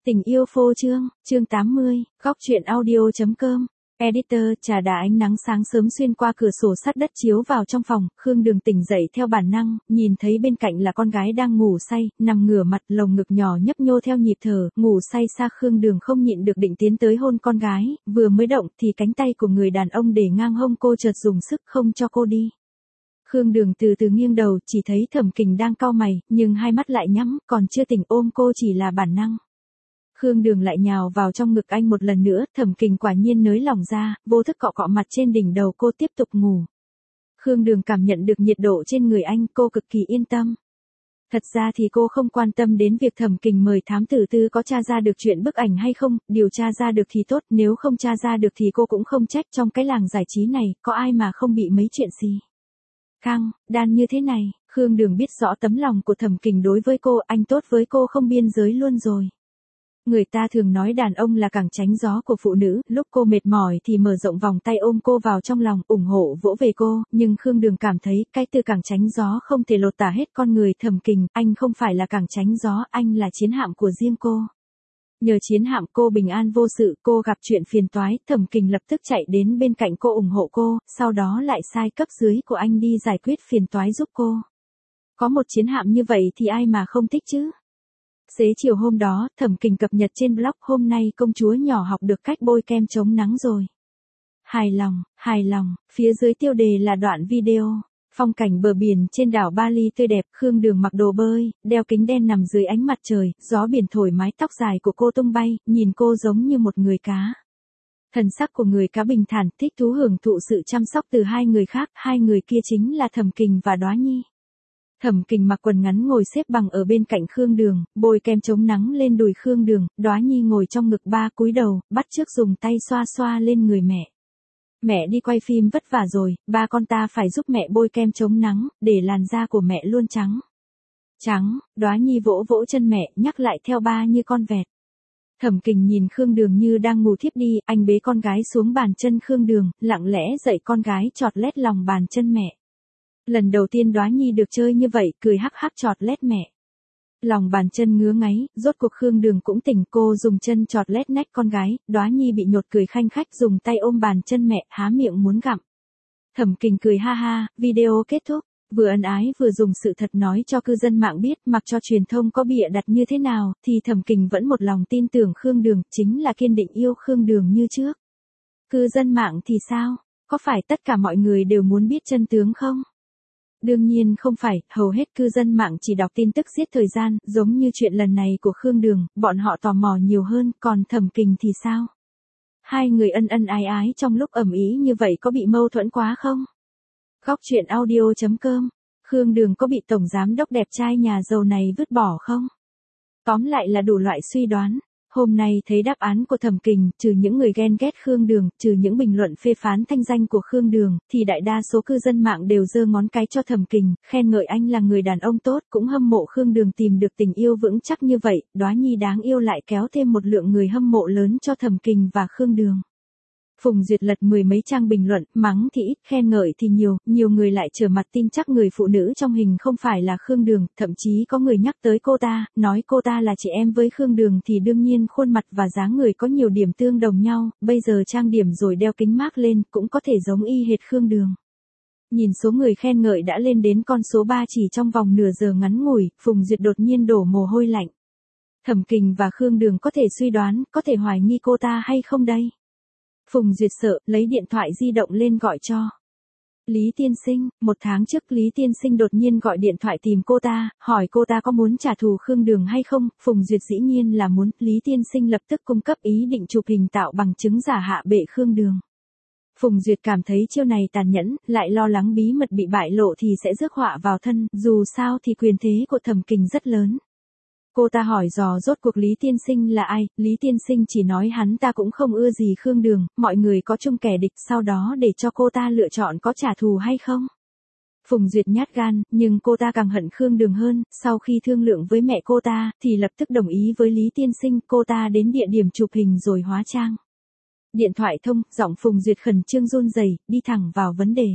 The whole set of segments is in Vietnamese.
Tình yêu phô trương, chương 80, góc truyện audio.com. Editor, trà đá ánh nắng sáng sớm xuyên qua cửa sổ sắt đất chiếu vào trong phòng, Khương Đường tỉnh dậy theo bản năng, nhìn thấy bên cạnh là con gái đang ngủ say, nằm ngửa mặt, lồng ngực nhỏ nhấp nhô theo nhịp thở, ngủ say xa. Khương Đường không nhịn được định tiến tới hôn con gái, vừa mới động thì cánh tay của người đàn ông để ngang hông cô chợt dùng sức không cho cô đi. Khương Đường từ từ nghiêng đầu, chỉ thấy Thẩm Kình đang cau mày, nhưng hai mắt lại nhắm, còn chưa tỉnh ôm cô chỉ là bản năng. Khương Đường lại nhào vào trong ngực anh một lần nữa, Thẩm Kình quả nhiên nới lỏng ra, vô thức cọ cọ mặt trên đỉnh đầu cô tiếp tục ngủ. Khương Đường cảm nhận được nhiệt độ trên người anh, cô cực kỳ yên tâm. Thật ra thì cô không quan tâm đến việc Thẩm Kình mời thám tử tư có tra ra được chuyện bức ảnh hay không, điều tra ra được thì tốt, nếu không tra ra được thì cô cũng không trách. Trong cái làng giải trí này, có ai mà không bị mấy chuyện gì. Khang, đan như thế này, Khương Đường biết rõ tấm lòng của Thẩm Kình đối với cô, anh tốt với cô không biên giới luôn rồi. Người ta thường nói đàn ông là cẳng tránh gió của phụ nữ, lúc cô mệt mỏi thì mở rộng vòng tay ôm cô vào trong lòng, ủng hộ vỗ về cô, nhưng Khương Đường cảm thấy cái từ cẳng tránh gió không thể lột tả hết con người Thẩm Kình, anh không phải là cẳng tránh gió, anh là chiến hạm của riêng cô. Nhờ chiến hạm cô bình an vô sự, cô gặp chuyện phiền toái, Thẩm Kình lập tức chạy đến bên cạnh cô ủng hộ cô, sau đó lại sai cấp dưới của anh đi giải quyết phiền toái giúp cô. Có một chiến hạm như vậy thì ai mà không thích chứ? Xế chiều hôm đó, Thẩm Kình cập nhật trên blog, hôm nay công chúa nhỏ học được cách bôi kem chống nắng rồi. Hài lòng, phía dưới tiêu đề là đoạn video. Phong cảnh bờ biển trên đảo Bali tươi đẹp, Khương Đường mặc đồ bơi, đeo kính đen nằm dưới ánh mặt trời, gió biển thổi mái tóc dài của cô tung bay, nhìn cô giống như một người cá. Thần sắc của người cá bình thản, thích thú hưởng thụ sự chăm sóc từ hai người khác, hai người kia chính là Thẩm Kình và Đóa Nhi. Thẩm Kình mặc quần ngắn ngồi xếp bằng ở bên cạnh Khương Đường, bôi kem chống nắng lên đùi Khương Đường, Đóa Nhi ngồi trong ngực ba cúi đầu, bắt chước dùng tay xoa xoa lên người mẹ. Mẹ đi quay phim vất vả rồi, ba con ta phải giúp mẹ bôi kem chống nắng, để làn da của mẹ luôn trắng. Trắng, Đóa Nhi vỗ vỗ chân mẹ, nhắc lại theo ba như con vẹt. Thẩm Kình nhìn Khương Đường như đang ngủ thiếp đi, anh bế con gái xuống bàn chân Khương Đường, lặng lẽ dạy con gái chọt lét lòng bàn chân mẹ. Lần đầu tiên Đóa Nhi được chơi như vậy, cười hắc hắc chọt lét mẹ. Lòng bàn chân ngứa ngáy, rốt cuộc Khương Đường cũng tỉnh, cô dùng chân chọt lét nách con gái, Đóa Nhi bị nhột cười khanh khách dùng tay ôm bàn chân mẹ, há miệng muốn gặm. Thẩm Kình cười ha ha, video kết thúc, vừa ân ái vừa dùng sự thật nói cho cư dân mạng biết, mặc cho truyền thông có bịa đặt như thế nào, thì Thẩm Kình vẫn một lòng tin tưởng Khương Đường, chính là kiên định yêu Khương Đường như trước. Cư dân mạng thì sao? Có phải tất cả mọi người đều muốn biết chân tướng không? Đương nhiên không phải, hầu hết cư dân mạng chỉ đọc tin tức giết thời gian, giống như chuyện lần này của Khương Đường, bọn họ tò mò nhiều hơn, còn Thẩm Kình thì sao? Hai người ân ân ái ái trong lúc ầm ĩ như vậy có bị mâu thuẫn quá không? Góc truyện audio.com, Khương Đường có bị tổng giám đốc đẹp trai nhà giàu này vứt bỏ không? Tóm lại là đủ loại suy đoán. Hôm nay thấy đáp án của Thẩm Kình, trừ những người ghen ghét Khương Đường, trừ những bình luận phê phán thanh danh của Khương Đường, thì đại đa số cư dân mạng đều giơ ngón cái cho Thẩm Kình, khen ngợi anh là người đàn ông tốt, cũng hâm mộ Khương Đường tìm được tình yêu vững chắc như vậy, Đóa Nhi đáng yêu lại kéo thêm một lượng người hâm mộ lớn cho Thẩm Kình và Khương Đường. Phùng Duyệt lật mười mấy trang bình luận, mắng thì ít, khen ngợi thì nhiều người lại trở mặt tin chắc người phụ nữ trong hình không phải là Khương Đường, thậm chí có người nhắc tới cô ta, nói cô ta là chị em với Khương Đường thì đương nhiên khuôn mặt và dáng người có nhiều điểm tương đồng nhau, bây giờ trang điểm rồi đeo kính mác lên, cũng có thể giống y hệt Khương Đường. Nhìn số người khen ngợi đã lên đến con số 3 chỉ trong vòng nửa giờ ngắn ngủi, Phùng Duyệt đột nhiên đổ mồ hôi lạnh. Thẩm Kình và Khương Đường có thể suy đoán, có thể hoài nghi cô ta hay không đây? Phùng Duyệt sợ, lấy điện thoại di động lên gọi cho Lý Tiên Sinh. Một tháng trước Lý Tiên Sinh đột nhiên gọi điện thoại tìm cô ta, hỏi cô ta có muốn trả thù Khương Đường hay không, Phùng Duyệt dĩ nhiên là muốn, Lý Tiên Sinh lập tức cung cấp ý định chụp hình tạo bằng chứng giả hạ bệ Khương Đường. Phùng Duyệt cảm thấy chiêu này tàn nhẫn, lại lo lắng bí mật bị bại lộ thì sẽ rước họa vào thân, dù sao thì quyền thế của Thẩm Kình rất lớn. Cô ta hỏi dò rốt cuộc Lý Tiên Sinh là ai, Lý Tiên Sinh chỉ nói hắn ta cũng không ưa gì Khương Đường, mọi người có chung kẻ địch, sau đó để cho cô ta lựa chọn có trả thù hay không. Phùng Duyệt nhát gan, nhưng cô ta càng hận Khương Đường hơn, sau khi thương lượng với mẹ cô ta, thì lập tức đồng ý với Lý Tiên Sinh, cô ta đến địa điểm chụp hình rồi hóa trang. Điện thoại thông, giọng Phùng Duyệt khẩn trương run rẩy, đi thẳng vào vấn đề.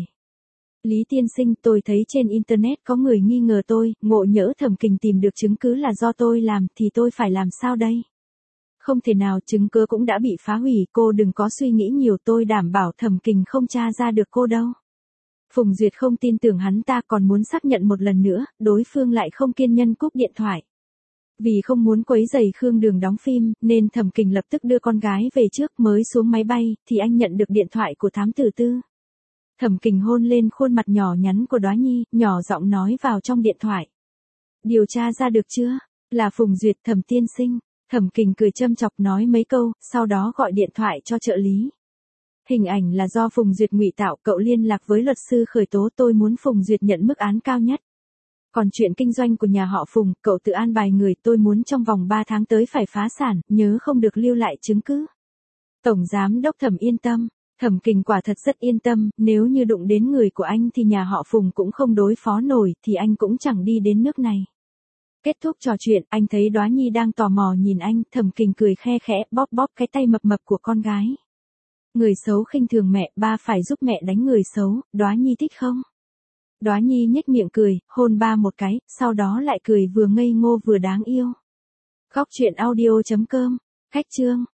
Lý Tiên Sinh, tôi thấy trên Internet có người nghi ngờ tôi, ngộ nhỡ Thẩm Kình tìm được chứng cứ là do tôi làm, thì tôi phải làm sao đây? Không thể nào, chứng cứ cũng đã bị phá hủy, cô đừng có suy nghĩ nhiều, tôi đảm bảo Thẩm Kình không tra ra được cô đâu. Phùng Duyệt không tin tưởng hắn ta, còn muốn xác nhận một lần nữa, đối phương lại không kiên nhẫn cúp điện thoại. Vì không muốn quấy rầy Khương Đường đóng phim, nên Thẩm Kình lập tức đưa con gái về trước, mới xuống máy bay, thì anh nhận được điện thoại của thám tử Tư. Thẩm Kình hôn lên khuôn mặt nhỏ nhắn của Đóa Nhi, nhỏ giọng nói vào trong điện thoại. Điều tra ra được chưa? Là Phùng Duyệt, Thẩm tiên sinh. Thẩm Kình cười châm chọc nói mấy câu, sau đó gọi điện thoại cho trợ lý. Hình ảnh là do Phùng Duyệt ngụy tạo, cậu liên lạc với luật sư khởi tố, tôi muốn Phùng Duyệt nhận mức án cao nhất. Còn chuyện kinh doanh của nhà họ Phùng, cậu tự an bài người, tôi muốn trong vòng 3 tháng tới phải phá sản, nhớ không được lưu lại chứng cứ. Tổng giám đốc Thẩm yên tâm. Thẩm Kình quả thật rất yên tâm, nếu như đụng đến người của anh thì nhà họ Phùng cũng không đối phó nổi, thì anh cũng chẳng đi đến nước này. Kết thúc trò chuyện, anh thấy Đóa Nhi đang tò mò nhìn anh, Thẩm Kình cười khe khẽ, bóp bóp cái tay mập mập của con gái. Người xấu khinh thường mẹ, ba phải giúp mẹ đánh người xấu, Đóa Nhi thích không? Đóa Nhi nhếch miệng cười, hôn ba một cái, sau đó lại cười vừa ngây ngô vừa đáng yêu. Góc truyện audio.com, khách chương.